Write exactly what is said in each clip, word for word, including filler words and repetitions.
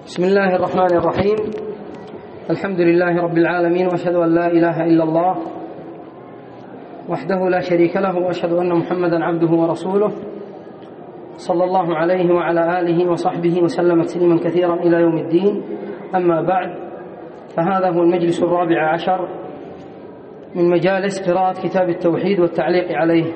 بسم الله الرحمن الرحيم. الحمد لله رب العالمين، وأشهد أن لا إله إلا الله وحده لا شريك له، وأشهد أن محمدا عبده ورسوله صلى الله عليه وعلى آله وصحبه وسلم تسليما كثيرا إلى يوم الدين. أما بعد، فهذا هو المجلس الرابع عشر من مجالس قراءة كتاب التوحيد والتعليق عليه.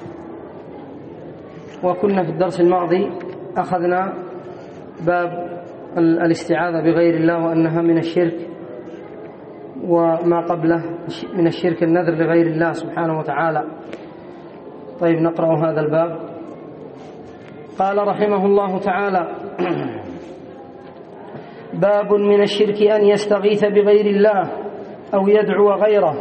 وكنا في الدرس الماضي أخذنا باب الاستعاذة بغير الله وأنها من الشرك، وما قبله من الشرك النذر لغير الله سبحانه وتعالى. طيب، نقرأ هذا الباب. قال رحمه الله تعالى: باب من الشرك أن يستغيث بغير الله أو يدعو غيره.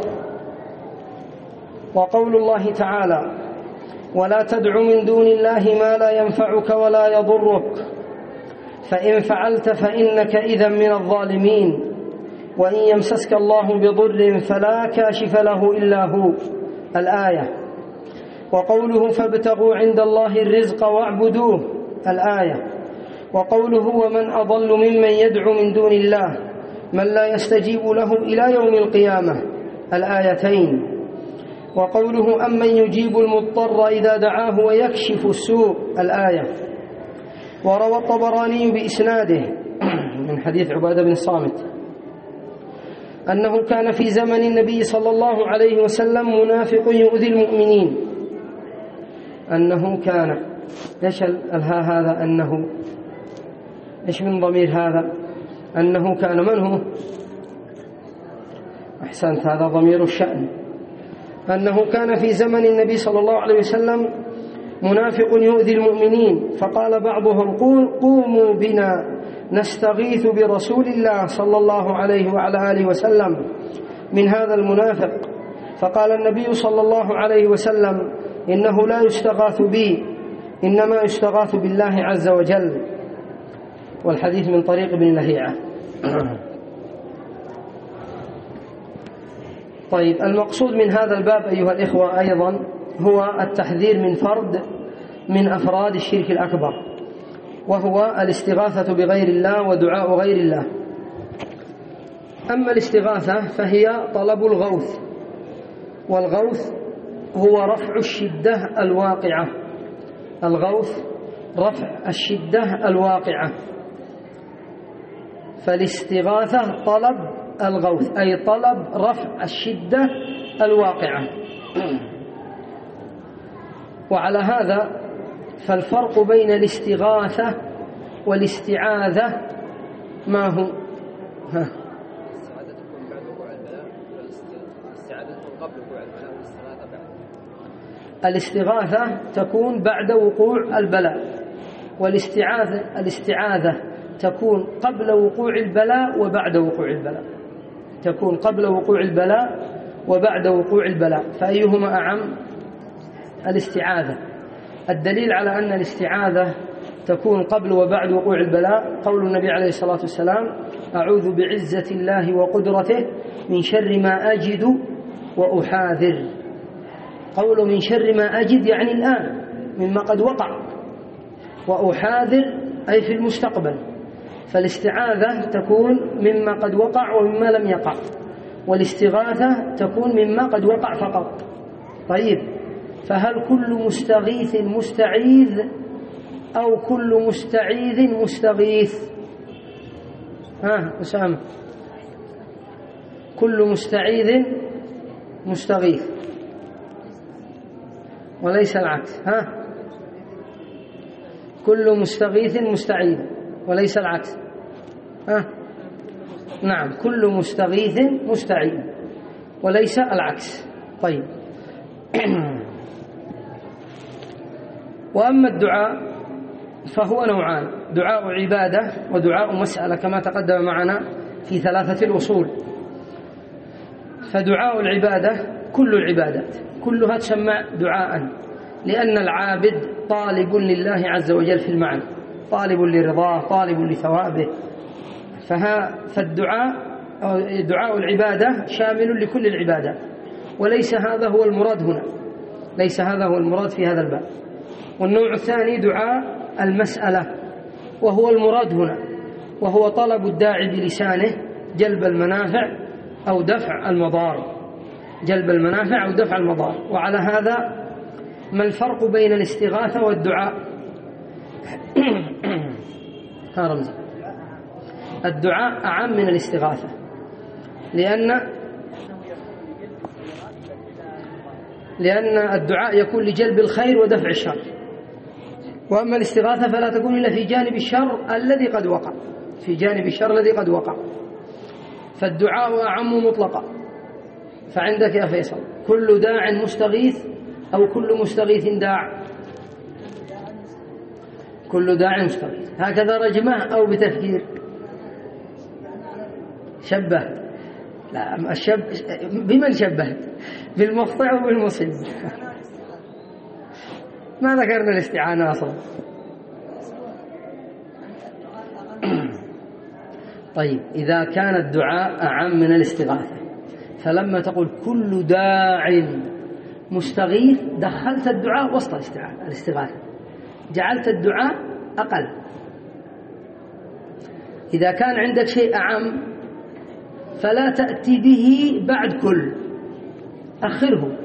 وقول الله تعالى: ولا تدع من دون الله ما لا ينفعك ولا يضرك فإن فعلت فإنك إذا من الظالمين وإن يمسسك الله بضر فلا كاشف له إلا هو. الآية. وقوله: فابتغوا عند الله الرزق واعبدوه. الآية. وقوله: ومن أضل ممن يدعو من دون الله من لا يستجيب له إلى يوم القيامة. الآيتين. وقوله: أمن يجيب المضطر إذا دعاه ويكشف السوء. الآية. وروى الطبراني بإسناده من حديث عبادة بن الصامت أنه كان في زمن النبي صلى الله عليه وسلم منافق يؤذي المؤمنين. أنه كان، إيش الها هذا؟ أنه إيش من ضمير هذا؟ أنه كان، من هو؟ أحسنت، هذا ضمير الشأن. أنه كان في زمن النبي صلى الله عليه وسلم منافق يؤذي المؤمنين، فقال بعضهم: قوموا بنا نستغيث برسول الله صلى الله عليه وعلى آله وسلم من هذا المنافق. فقال النبي صلى الله عليه وسلم: إنه لا يستغاث بي، إنما يستغاث بالله عز وجل. والحديث من طريق ابن لهيعة. طيب، المقصود من هذا الباب أيها الإخوة أيضا هو التحذير من فرد من أفراد الشرك الأكبر، وهو الاستغاثة بغير الله ودعاء غير الله. أما الاستغاثة فهي طلب الغوث، والغوث هو رفع الشدة الواقعة. الغوث رفع الشدة الواقعة. فالاستغاثة طلب الغوث، أي طلب رفع الشدة الواقعة. وعلى هذا فالفرق بين الاستغاثة والاستعاذة ما هو؟ ها. الاستغاثة تكون بعد وقوع البلاء، والاستعاذة الاستعاذة تكون قبل وقوع البلاء وبعد وقوع البلاء. تكون قبل وقوع البلاء وبعد وقوع البلاء، فأيهما أعم؟ الاستعاذة. الدليل على أن الاستعاذة تكون قبل وبعد وقوع البلاء قول النبي عليه الصلاة والسلام: أعوذ بعزة الله وقدرته من شر ما أجد وأحاذر. قول من شر ما أجد يعني الآن مما قد وقع، وأحاذر أي في المستقبل. فالاستعاذة تكون مما قد وقع ومما لم يقع، والاستغاثة تكون مما قد وقع فقط. طيب، فهل كل مستغيث مستعيذ أو كل مستعيذ مستغيث؟ ها أسامة؟ كل مستعيذ مستغيث وليس العكس. ها، كل مستغيث مستعيذ وليس العكس. ها، نعم، كل مستغيث مستعيذ وليس العكس. طيب. وأما الدعاء فهو نوعان: دعاء عبادة ودعاء مسألة، كما تقدم معنا في ثلاثة الأصول. فدعاء العبادة كل العبادات كلها تسمى دعاء، لأن العابد طالب لله عز وجل في المعنى، طالب لرضاه، طالب لثوابه. فها فالدعاء دعاء العبادة شامل لكل العبادات، وليس هذا هو المراد هنا، ليس هذا هو المراد في هذا الباب. والنوع الثاني دعاء المسألة، وهو المراد هنا، وهو طلب الداعي بلسانه جلب المنافع أو دفع المضار، جلب المنافع أو دفع المضار. وعلى هذا ما الفرق بين الاستغاثة والدعاء؟ ها رمزي. الدعاء أعم من الاستغاثة، لأن لأن الدعاء يكون لجلب الخير ودفع الشر، وأما الاستغاثة فلا تكون إلا في جانب الشر الذي قد وقع، في جانب الشر الذي قد وقع. فالدعاء أعم مطلقا. فعندك يا فيصل كل داع مستغيث أو كل مستغيث داع؟ كل داع مستغيث. هكذا رجمه أو بتفكير؟ شبه. لا الشب... بمن شبه؟ بالمخطئ وبالمصيب. ما ذكرنا الاستعانة أصلا. طيب إذا كان الدعاء أعم من الاستغاثة، فلما تقول كل داع مستغيث دخلت الدعاء وسط الاستغاثة، جعلت الدعاء أقل. إذا كان عندك شيء أعم فلا تأتي به بعد كل، أخره.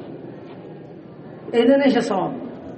إذن إيش الصواب؟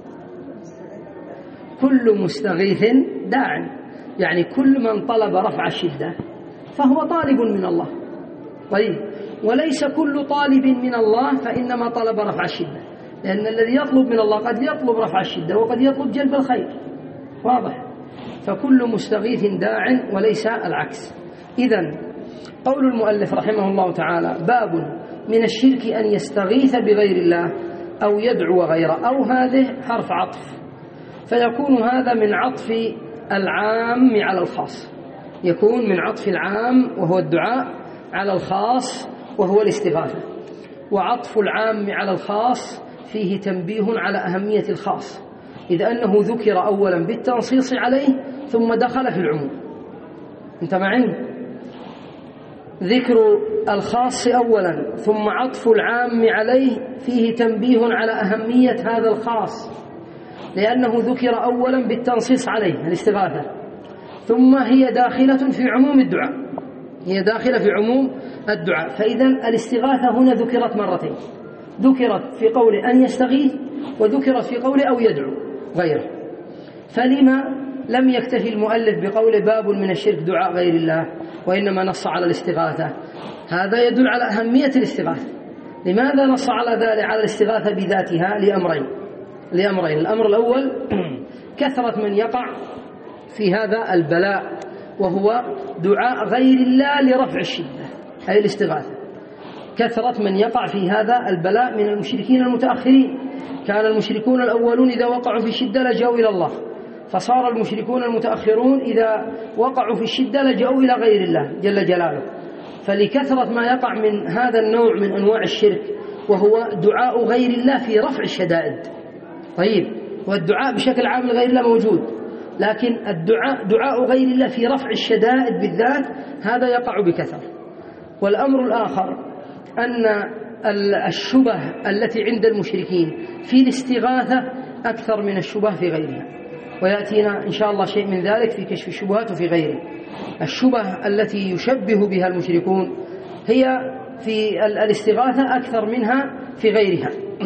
كل مستغيث داع، يعني كل من طلب رفع الشدة فهو طالب من الله. طيب وليس كل طالب من الله فإنما طلب رفع الشدة، لأن الذي يطلب من الله قد يطلب رفع الشدة وقد يطلب جلب الخير. واضح؟ فكل مستغيث داع وليس العكس. إذن قول المؤلف رحمه الله تعالى باب من الشرك أن يستغيث بغير الله أو يدعو غيره، أو هذه حرف عطف، فيكون هذا من عطف العام على الخاص، يكون من عطف العام وهو الدعاء على الخاص وهو الاستغاثة. وعطف العام على الخاص فيه تنبيه على أهمية الخاص، إذ أنه ذكر أولا بالتنصيص عليه ثم دخل في العموم. انت معي؟ ذكر الخاص أولا ثم عطف العام عليه فيه تنبيه على أهمية هذا الخاص، لأنه ذكر أولا بالتنصيص عليه الاستغاثة، ثم هي داخلة في عموم الدعاء، هي داخلة في عموم الدعاء. فإذا الاستغاثة هنا ذكرت مرتين، ذكرت في قول أن يستغيث وذكرت في قول أو يدعو غيره. فلما لم يكتفي المؤلف بقول باب من الشرك دعاء غير الله وإنما نص على الاستغاثة؟ هذا يدل على أهمية الاستغاثة. لماذا نص على ذلك على الاستغاثة بذاتها؟ لأمرين لأمرين الأمر الأول كثرة من يقع في هذا البلاء، وهو دعاء غير الله لرفع الشدة، أي الاستغاثة. كثرة من يقع في هذا البلاء من المشركين المتأخرين. كان المشركون الأولون إذا وقعوا في الشدة لجأوا إلى الله، فصار المشركون المتأخرون إذا وقعوا في الشدة لجأوا إلى غير الله جل جلاله. فلكثرة ما يقع من هذا النوع من أنواع الشرك، وهو دعاء غير الله في رفع الشدائد. طيب والدعاء بشكل عام لغير الله موجود، لكن الدعاء دعاء غير الله في رفع الشدائد بالذات هذا يقع بكثرة. والأمر الآخر أن الشبه التي عند المشركين في الاستغاثة أكثر من الشبه في غيرها، ويأتينا إن شاء الله شيء من ذلك في كشف الشبهات وفي غيره. الشبه التي يشبه بها المشركون هي في الاستغاثة أكثر منها في غيرها.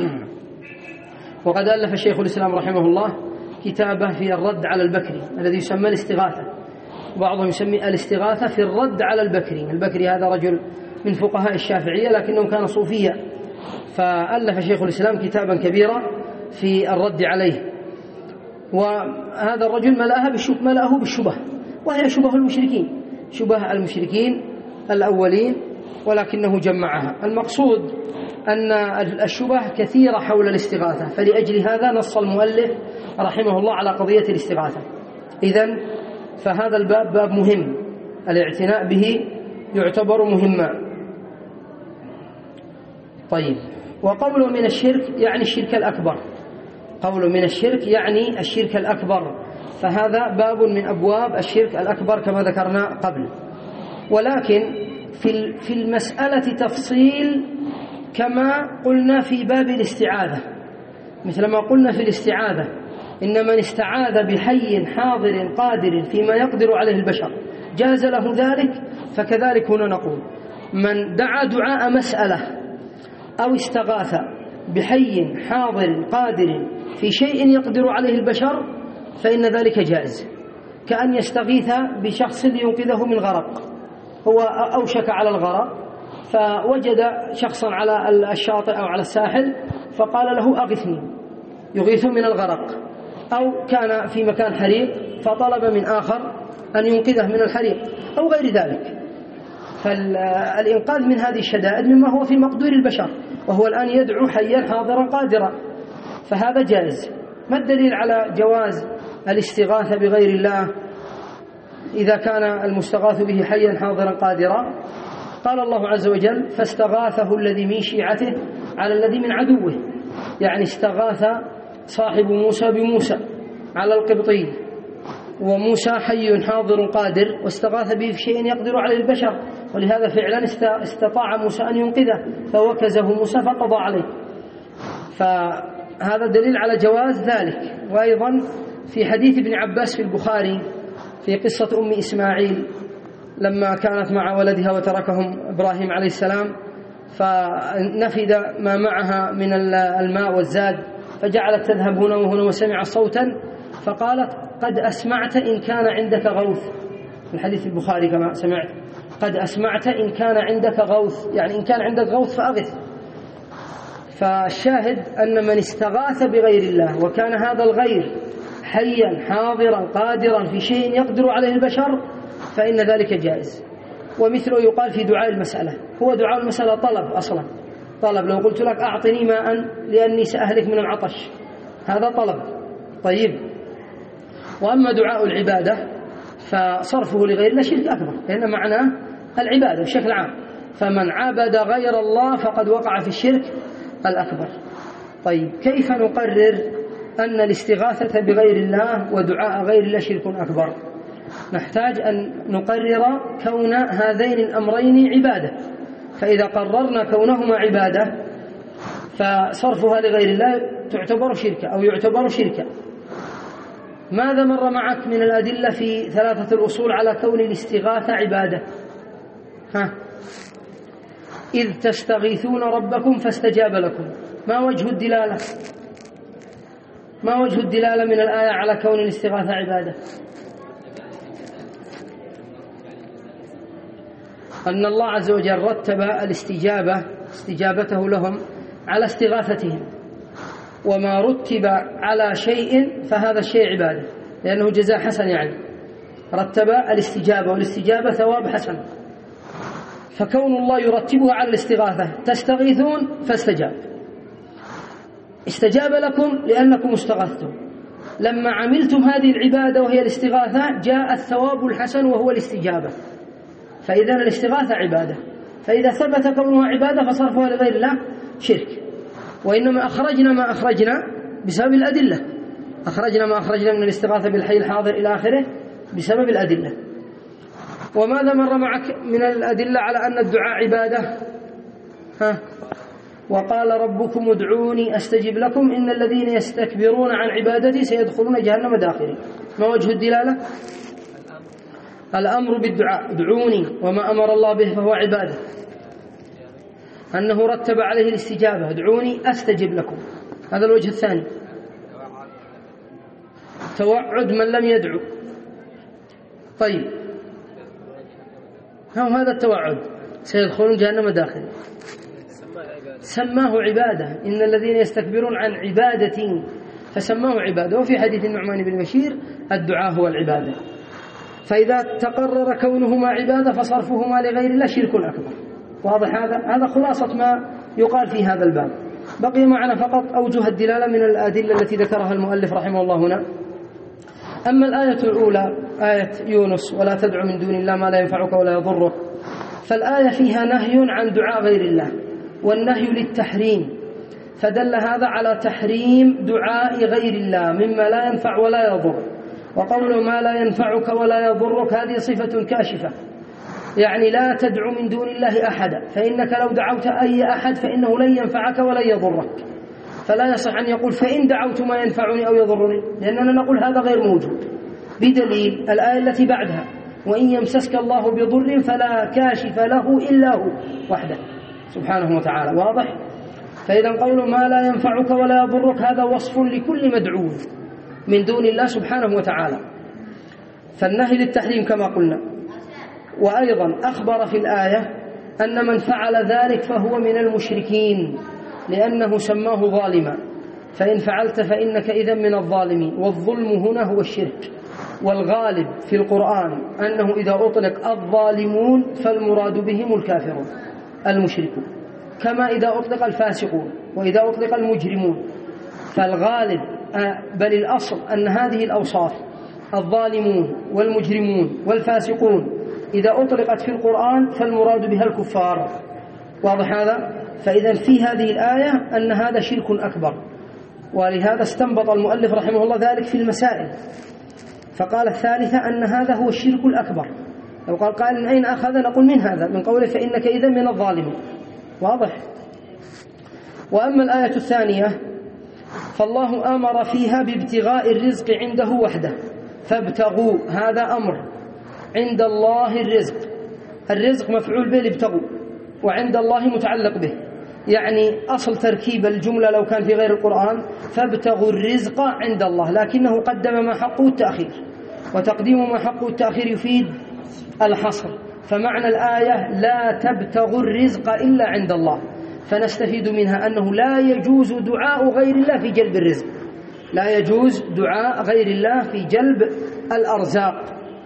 وقد ألف شيخ الإسلام رحمه الله كتابه في الرد على البكري الذي يسمى الاستغاثة، وبعضهم يسمي الاستغاثة في الرد على البكري. البكري هذا رجل من فقهاء الشافعية لكنه كان صوفيا، فألف شيخ الإسلام كتابا كبيرا في الرد عليه. وهذا الرجل ملأه بالشبه, ملأه بالشبه وهي شبه المشركين، شبه المشركين الأولين، ولكنه جمعها. المقصود أن الشبه كثيرة حول الاستغاثة، فلأجل هذا نص المؤلف رحمه الله على قضية الاستغاثة. إذن فهذا الباب باب مهم، الاعتناء به يعتبر مهما. طيب وقوله من الشرك يعني الشرك الأكبر، قوله من الشرك يعني الشرك الأكبر، فهذا باب من أبواب الشرك الأكبر كما ذكرنا قبل. ولكن في المسألة تفصيل كما قلنا في باب الاستعاذة، مثل ما قلنا في الاستعاذة إن من استعاذ بحي حاضر قادر فيما يقدر عليه البشر جاز له ذلك، فكذلك هنا نقول من دعا دعاء مسألة أو استغاث بحي حاضر قادر في شيء يقدر عليه البشر فإن ذلك جائز، كأن يستغيث بشخص لينقذه من غرق، هو أوشك على الغرق فوجد شخصا على الشاطئ أو على الساحل فقال له أغثني، يغيث من الغرق، أو كان في مكان حريق فطلب من آخر أن ينقذه من الحريق أو غير ذلك. فالإنقاذ من هذه الشدائد مما هو في مقدور البشر، وهو الآن يدعو حيا حاضرا قادرا، فهذا جائز. ما الدليل على جواز الاستغاثة بغير الله إذا كان المستغاث به حيا حاضرا قادرا؟ قال الله عز وجل فاستغاثه الذي من شيعته على الذي من عدوه، يعني استغاث صاحب موسى بموسى على القبطي، وموسى حي حاضر قادر واستغاث به في شيء يقدر عليه البشر، ولهذا فعلا استطاع موسى أن ينقذه فوكزه موسى فقضى عليه، فهذا دليل على جواز ذلك. وأيضا في حديث ابن عباس في البخاري في قصة أم إسماعيل لما كانت مع ولدها وتركهم إبراهيم عليه السلام فنفد ما معها من الماء والزاد فجعلت تذهب هنا وهنا وسمع صوتا فقالت قد أسمعت إن كان عندك غوث، الحديث البخاري كما سمعت قد أسمعت إن كان عندك غوث، يعني إن كان عندك غوث فأغث. فالشاهد أن من استغاث بغير الله وكان هذا الغير حيا حاضرا قادرا في شيء يقدر عليه البشر فإن ذلك جائز. ومثله يقال في دعاء المسألة، هو دعاء المسألة طلب أصلا، طلب لو قلت لك أعطني ماء لأني سأهلك من العطش هذا طلب. طيب، وأما دعاء العبادة فصرفه لغير الله شرك أكبر، لأن معناه العبادة بشكل عام، فمن عبد غير الله فقد وقع في الشرك الأكبر. طيب، كيف نقرر أن الاستغاثة بغير الله ودعاء غير الله شرك أكبر؟ نحتاج أن نقرر كون هذين الأمرين عبادة، فإذا قررنا كونهما عبادة فصرفها لغير الله تعتبر شركة أو يعتبر شركة. ماذا مر معك من الأدلة في ثلاثة الأصول على كون الاستغاثة عبادة؟ ها، إذ تستغيثون ربكم فاستجاب لكم، ما وجه الدلالة؟ ما وجه الدلالة من الآية على كون الاستغاثة عبادة؟ أن الله عز وجل رتب الاستجابة استجابته لهم على استغاثتهم، وما رتب على شيء فهذا الشيء عبادة، لأنه جزاء حسن، يعني رتب الاستجابة، والاستجابة ثواب حسن، فكون الله يرتبها على الاستغاثة تستغيثون فاستجاب، استجاب لكم لأنكم استغاثتم، لما عملتم هذه العبادة وهي الاستغاثة جاء الثواب الحسن وهو الاستجابة، فإذا الاستغاثة عبادة، فإذا ثبت كونها عبادة فصرفها لغير الله شرك. وإنما أخرجنا ما أخرجنا بسبب الأدلة، أخرجنا ما أخرجنا من الاستغاثة بالحي الحاضر إلى آخره بسبب الأدلة. وماذا مر معك من الأدلة على أن الدعاء عبادة؟ ها، وقال ربكم ادعوني أستجب لكم إن الذين يستكبرون عن عبادتي سيدخلون جهنم داخرين. ما وجه الدلالة؟ الأمر بالدعاء، ادعوني، وما أمر الله به فهو عبادة، أنه رتب عليه الاستجابة، ادعوني أستجب لكم، هذا الوجه الثاني. توعد من لم يدعو، طيب هذا التوعد سيدخلون جهنم داخل، سماه عبادة، إن الذين يستكبرون عن عبادتي فسماه عبادة. وفي حديث النعمان بن بشير الدعاء هو العبادة، فإذا تقرر كونهما عبادة فصرفهما لغير الله شرك أكبر. واضح هذا؟ هذا خلاصة ما يقال في هذا الباب. بقي معنا فقط أوجه الدلالة من الأدلة التي ذكرها المؤلف رحمه الله هنا. أما الآية الأولى آية يونس ولا تدع من دون الله ما لا ينفعك ولا يضرك، فالآية فيها نهي عن دعاء غير الله، والنهي للتحريم، فدل هذا على تحريم دعاء غير الله مما لا ينفع ولا يضر. وقوله ما لا ينفعك ولا يضرك هذه صفة كاشفة، يعني لا تدعو من دون الله أحدا، فإنك لو دعوت أي أحد فإنه لن ينفعك ولا يضرك، فلا يصح أن يقول فإن دعوت ما ينفعني أو يضرني، لأننا نقول هذا غير موجود، بدليل الآية التي بعدها وإن يمسسك الله بضر فلا كاشف له إلا هو وحده سبحانه وتعالى. واضح؟ فإذا قول ما لا ينفعك ولا يضرك هذا وصف لكل مدعو من دون الله سبحانه وتعالى، فالنهي للتحريم كما قلنا. وأيضا أخبر في الآية أن من فعل ذلك فهو من المشركين لأنه سماه ظالما، فإن فعلت فإنك إذا من الظالمين. والظلم هنا هو الشرك، والغالب في القرآن أنه إذا أطلق الظالمون فالمراد بهم الكافرون المشركون، كما إذا أطلق الفاسقون وإذا أطلق المجرمون، فالغالب بل الأصل أن هذه الأوصاف الظالمون والمجرمون والفاسقون إذا أطلقت في القرآن فالمراد بها الكفار. واضح هذا؟ فإذا في هذه الآية أن هذا شرك أكبر، ولهذا استنبط المؤلف رحمه الله ذلك في المسائل، فقال الثالثة أن هذا هو الشرك الأكبر. لو قال قائل من أين أخذ؟ نقول من هذا، من قوله فإنك إذا من الظالمين. واضح؟ وأما الآية الثانية فالله أمر فيها بابتغاء الرزق عنده وحده، فابتغوا هذا أمر، عند الله الرزق، الرزق مفعول به لابتغوا، وعند الله متعلق به، يعني أصل تركيب الجملة لو كان في غير القرآن فابتغوا الرزق عند الله، لكنه قدم ما حقه التأخير، وتقديم ما حقه التأخير يفيد الحصر، فمعنى الآية لا تبتغوا الرزق إلا عند الله، فنستفيد منها أنه لا يجوز دعاء غير الله في جلب الرزق، لا يجوز دعاء غير الله في جلب الأرزاق.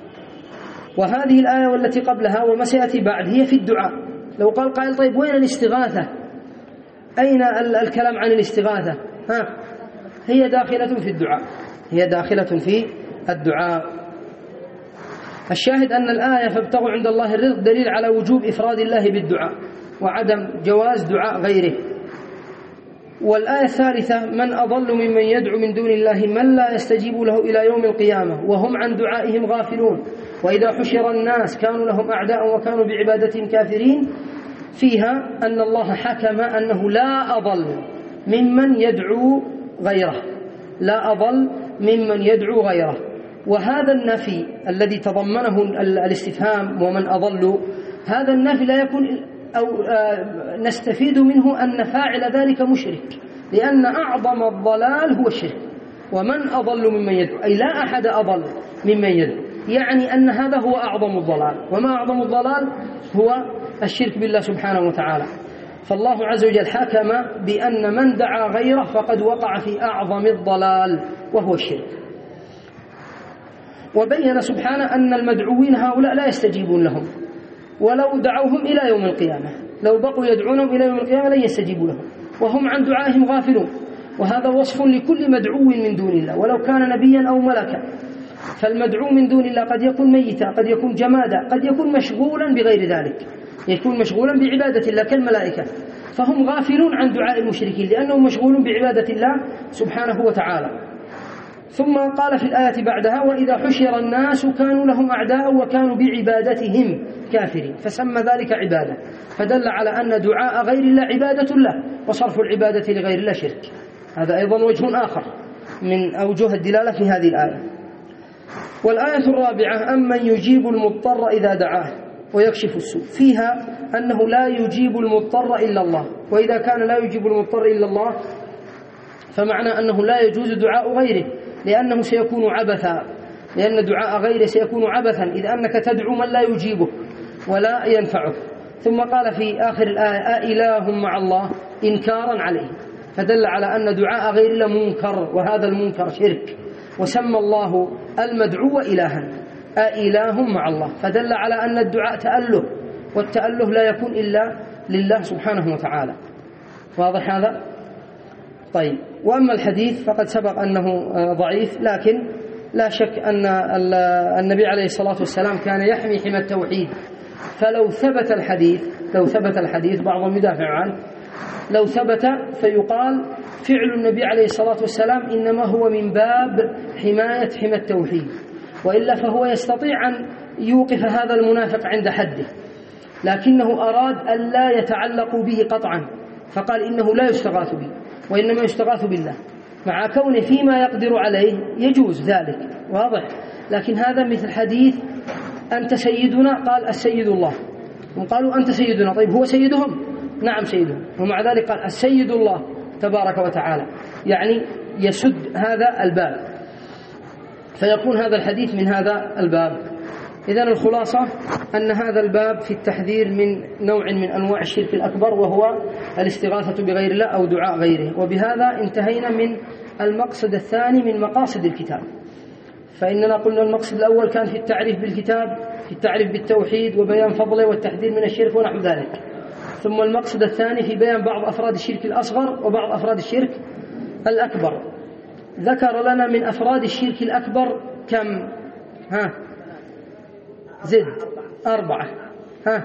وهذه الآية والتي قبلها وما سيأتي بعد هي في الدعاء. لو قال قائل طيب وين الاستغاثة؟ أين الكلام عن الاستغاثة؟ ها، هي داخلة في الدعاء، هي داخلة في الدعاء. الشاهد أن الآية فابتغوا عند الله الرزق دليل على وجوب إفراد الله بالدعاء وعدم جواز دعاء غيره. والآية الثالثة من أضل ممن يدعو من دون الله من لا يستجيب له إلى يوم القيامة وهم عن دعائهم غافلون وإذا حشر الناس كانوا لهم أعداء وكانوا بعبادتهم كافرين. فيها أن الله حكم أنه لا أضل ممن يدعو غيره، لا أضل ممن يدعو غيره. وهذا النفي الذي تضمنه الاستفهام ومن أضل، هذا النفي لا يكون أو نستفيد منه أن فاعل ذلك مشرك، لأن أعظم الضلال هو الشرك. ومن أضل ممن يدعو أي لا أحد أضل ممن يدعو، يعني أن هذا هو أعظم الضلال. وما أعظم الضلال؟ هو الشرك بالله سبحانه وتعالى. فالله عز وجل حكم بأن من دعا غيره فقد وقع في أعظم الضلال وهو الشرك. وبين سبحانه أن المدعوين هؤلاء لا يستجيبون لهم ولو دعوهم إلى يوم القيامة، لو بقوا يدعونهم إلى يوم القيامة لن يستجيبوا لهم وهم عن دعائهم غافلون. وهذا وصف لكل مدعو من دون الله ولو كان نبيا أو ملكا. فالمدعو من دون الله قد يكون ميتا، قد يكون جمادا، قد يكون مشغولا بغير ذلك، يكون مشغولا بعبادة الله كالملائكة، فهم غافلون عن دعاء المشركين لأنهم مشغولون بعبادة الله سبحانه وتعالى. ثم قال في الآية بعدها وإذا حشر الناس كانوا لهم أعداء وكانوا بعبادتهم كافرين، فسمى ذلك عبادة، فدل على أن دعاء غير الله عبادة له وصرف العبادة لغير الله شرك. هذا أيضا وجه آخر من أوجه الدلالة في هذه الآية. والآية الرابعة أمن يجيب المضطر إذا دعاه ويكشف السوء، فيها أنه لا يجيب المضطر إلا الله، وإذا كان لا يجيب المضطر إلا الله فمعنى أنه لا يجوز دعاء غيره، لأنه سيكون عبثا، لأن دعاء غيره سيكون عبثا إذ أنك تدعو من لا يجيبه ولا ينفعه. ثم قال في آخر الآية أإله مع الله إنكارا عليه، فدل على أن دعاء غير الله منكر، وهذا المنكر شرك، وسمى الله المدعو إلها أإله مع الله، فدل على أن الدعاء تأله، والتأله لا يكون إلا لله سبحانه وتعالى. واضح هذا؟ طيب. وأما الحديث فقد سبق أنه ضعيف، لكن لا شك أن النبي عليه الصلاة والسلام كان يحمي حمى التوحيد، فلو ثبت الحديث لو ثبت الحديث بعضهم يدافع عنه، لو ثبت فيقال فعل النبي عليه الصلاة والسلام إنما هو من باب حماية حمى التوحيد، وإلا فهو يستطيع أن يوقف هذا المنافق عند حده، لكنه أراد أن لا يتعلق به قطعا، فقال إنه لا يستغاث به وإنما يستغاث بالله، مع كونه فيما يقدر عليه يجوز ذلك. واضح؟ لكن هذا مثل حديث أنت سيدنا؟ قال السيد الله. هم قالوا أنت سيدنا، طيب هو سيدهم؟ نعم سيدهم. ومع ذلك قال السيد الله تبارك وتعالى، يعني يسد هذا الباب، فيكون هذا الحديث من هذا الباب. إذن الخلاصة أن هذا الباب في التحذير من نوع من أنواع الشرك الأكبر، وهو الاستغاثة بغير الله أو دعاء غيره. وبهذا انتهينا من المقصد الثاني من مقاصد الكتاب. فإننا قلنا المقصد الأول كان في التعريف بالكتاب، في التعريف بالتوحيد وبيان فضله والتحذير من الشرك ونحو ذلك. ثم المقصد الثاني في بيان بعض أفراد الشرك الأصغر وبعض أفراد الشرك الأكبر. ذكر لنا من أفراد الشرك الأكبر كم؟ ها زد أربعة. ها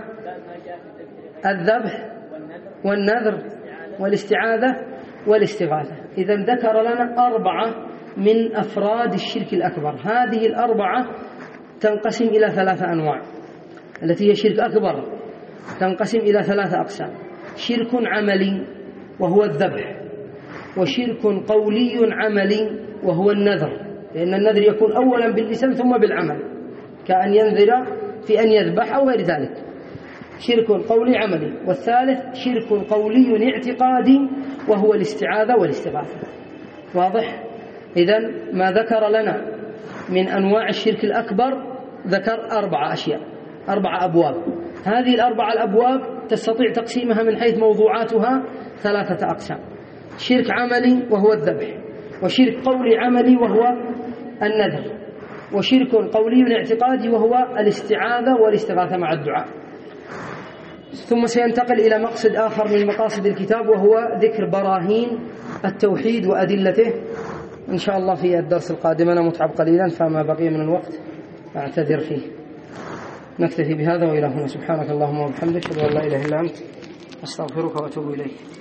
الذبح والنذر والاستعاذة والاستغاثة. إذن ذكر لنا أربعة من أفراد الشرك الأكبر. هذه الأربعة تنقسم إلى ثلاثة أنواع، التي هي شرك أكبر تنقسم إلى ثلاثة أقسام: شرك عملي وهو الذبح، وشرك قولي عملي وهو النذر، لأن النذر يكون أولا باللسان ثم بالعمل، كأن ينذر في أن يذبح أو غير ذلك، شرك قولي عملي. والثالث شرك قولي اعتقادي وهو الاستعاذة والاستغاثة. واضح؟ إذن ما ذكر لنا من أنواع الشرك الأكبر ذكر أربع أشياء، أربع أبواب. هذه الأربع الأبواب تستطيع تقسيمها من حيث موضوعاتها ثلاثة أقسام: شرك عملي وهو الذبح، وشرك قولي عملي وهو النذر، وشرك قولي اعتقادي وهو الاستعاذة والاستغاثة مع الدعاء. ثم سينتقل إلى مقصد آخر من مقاصد الكتاب، وهو ذكر براهين التوحيد وأدلته. إن شاء الله في الدرس القادم. أنا متعب قليلا فما بقي من الوقت أعتذر فيه. نكتفي بهذا وإلى هنا. سبحانك اللهم وبحمدك، أشهد أن لا إله إلا أنت، أستغفرك وأتوب إليك.